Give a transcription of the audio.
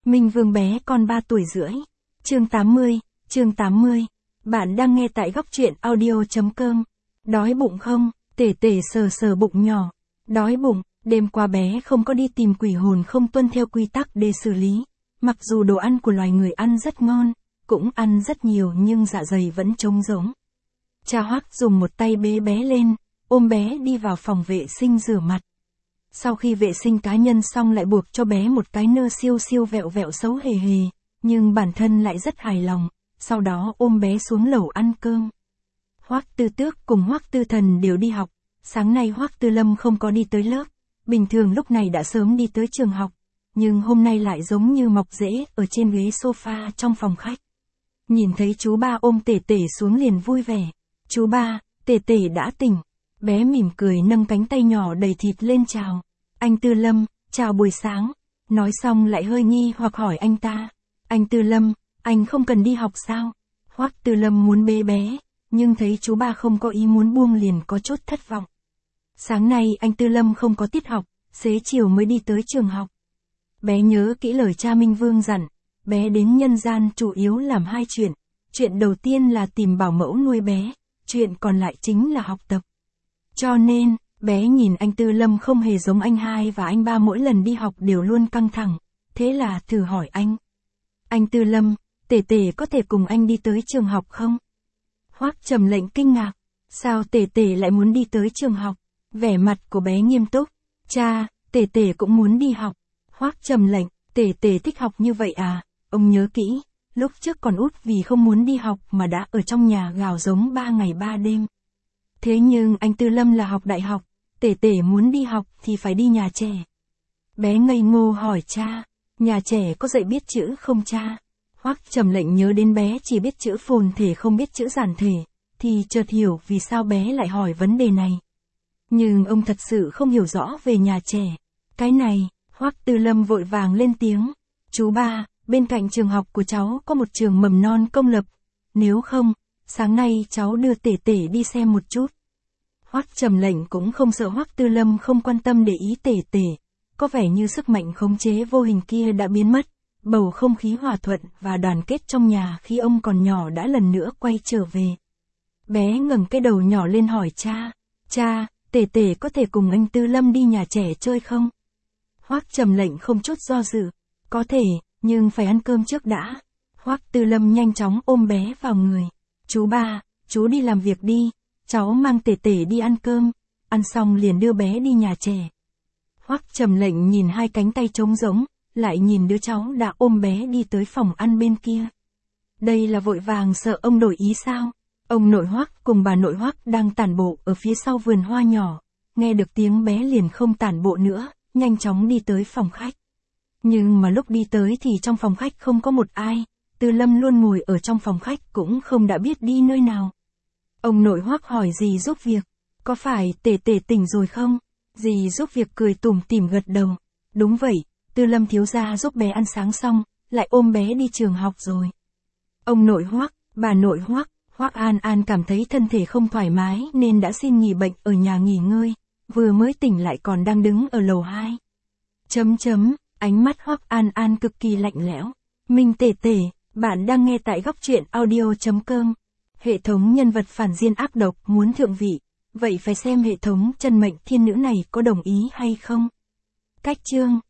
Minh Vương bé con 3 tuổi rưỡi. Chương 80. Bạn đang nghe tại góc truyện audio.com. Đói bụng không? Tể tể sờ sờ bụng nhỏ. Đói bụng, đêm qua bé không có đi tìm quỷ hồn không tuân theo quy tắc để xử lý. Mặc dù đồ ăn của loài người ăn rất ngon, cũng ăn rất nhiều nhưng dạ dày vẫn trống rỗng. Cha Hoắc dùng một tay bế bé lên, ôm bé đi vào phòng vệ sinh rửa mặt. Sau khi vệ sinh cá nhân xong lại buộc cho bé một cái nơ siêu siêu vẹo vẹo xấu hề hề, nhưng bản thân lại rất hài lòng, sau đó ôm bé xuống lầu ăn cơm. Hoắc Tư Tước cùng Hoắc Tư Thần đều đi học, sáng nay Hoắc Tư Lâm không có đi tới lớp, bình thường lúc này đã sớm đi tới trường học, nhưng hôm nay lại giống như mọc rễ ở trên ghế sofa trong phòng khách. Nhìn thấy chú ba ôm Tể Tể xuống liền vui vẻ. Chú ba, Tể Tể đã tỉnh. Bé mỉm cười nâng cánh tay nhỏ đầy thịt lên chào. Anh Tư Lâm, chào buổi sáng. Nói xong lại hơi nghi hoặc hỏi anh ta. Anh Tư Lâm, anh không cần đi học sao? Hoắc Tư Lâm muốn bế bé, nhưng thấy chú ba không có ý muốn buông liền có chút thất vọng. Sáng nay anh Tư Lâm không có tiết học, xế chiều mới đi tới trường học. Bé nhớ kỹ lời cha Minh Vương dặn, bé đến nhân gian chủ yếu làm 2 chuyện. Chuyện đầu tiên là tìm bảo mẫu nuôi bé, chuyện còn lại chính là học tập. Cho nên, bé nhìn anh Tư Lâm không hề giống anh hai và anh ba mỗi lần đi học đều luôn căng thẳng, thế là thử hỏi anh. Anh Tư Lâm, Tể Tể có thể cùng anh đi tới trường học không? Hoắc Trầm Lệnh kinh ngạc, sao Tể Tể lại muốn đi tới trường học? Vẻ mặt của bé nghiêm túc, cha, Tể Tể cũng muốn đi học. Hoắc Trầm Lệnh, Tể Tể thích học như vậy à? Ông nhớ kỹ, lúc trước còn út vì không muốn đi học mà đã ở trong nhà gào giống 3 ngày 3 đêm. Thế nhưng anh Tư Lâm là học đại học, Tể Tể muốn đi học thì phải đi nhà trẻ. Bé ngây ngô hỏi cha, nhà trẻ có dạy biết chữ không cha? Hoắc Trầm Lệnh nhớ đến bé chỉ biết chữ phồn thể không biết chữ giản thể, thì chợt hiểu vì sao bé lại hỏi vấn đề này. Nhưng ông thật sự không hiểu rõ về nhà trẻ. Cái này, Hoắc Tư Lâm vội vàng lên tiếng. Chú ba, bên cạnh trường học của cháu có một trường mầm non công lập. Nếu không, sáng nay cháu đưa Tể Tể đi xem một chút. Hoắc Trầm Lệnh cũng không sợ Hoắc Tư Lâm không quan tâm để ý Tể Tể. Có vẻ như sức mạnh khống chế vô hình kia đã biến mất. Bầu không khí hòa thuận và đoàn kết trong nhà khi ông còn nhỏ đã lần nữa quay trở về. Bé ngẩng cái đầu nhỏ lên hỏi cha. Cha, Tể Tể có thể cùng anh Tư Lâm đi nhà trẻ chơi không? Hoắc Trầm Lệnh không chút do dự. Có thể, nhưng phải ăn cơm trước đã. Hoắc Tư Lâm nhanh chóng ôm bé vào người. Chú ba, chú đi làm việc đi. Cháu mang Tể Tể đi ăn cơm. Ăn xong liền đưa bé đi nhà trẻ. Hoắc Trầm Lệnh nhìn 2 cánh tay trống rỗng, lại nhìn đứa cháu đã ôm bé đi tới phòng ăn bên kia. Đây là vội vàng sợ ông đổi ý sao? Ông nội Hoắc cùng bà nội Hoắc đang tản bộ ở phía sau vườn hoa nhỏ. Nghe được tiếng bé liền không tản bộ nữa, nhanh chóng đi tới phòng khách. Nhưng mà lúc đi tới thì trong phòng khách không có một ai, Tư Lâm luôn ngồi ở trong phòng khách cũng không đã biết đi nơi nào. Ông nội Hoắc hỏi dì giúp việc, có phải Tể Tể tỉnh rồi không? Dì giúp việc cười tủm tỉm gật đầu, đúng vậy, Tư Lâm thiếu gia giúp bé ăn sáng xong, lại ôm bé đi trường học rồi. Ông nội Hoắc, bà nội Hoắc, Hoắc An An cảm thấy thân thể không thoải mái nên đã xin nghỉ bệnh ở nhà nghỉ ngơi, vừa mới tỉnh lại còn đang đứng ở lầu 2. Ánh mắt Hoắc An An cực kỳ lạnh lẽo. Minh Tể Tể, bạn đang nghe tại góc truyện audio.com. Hệ thống nhân vật phản diện ác độc muốn thượng vị, vậy phải xem hệ thống chân mệnh thiên nữ này có đồng ý hay không. Cách chương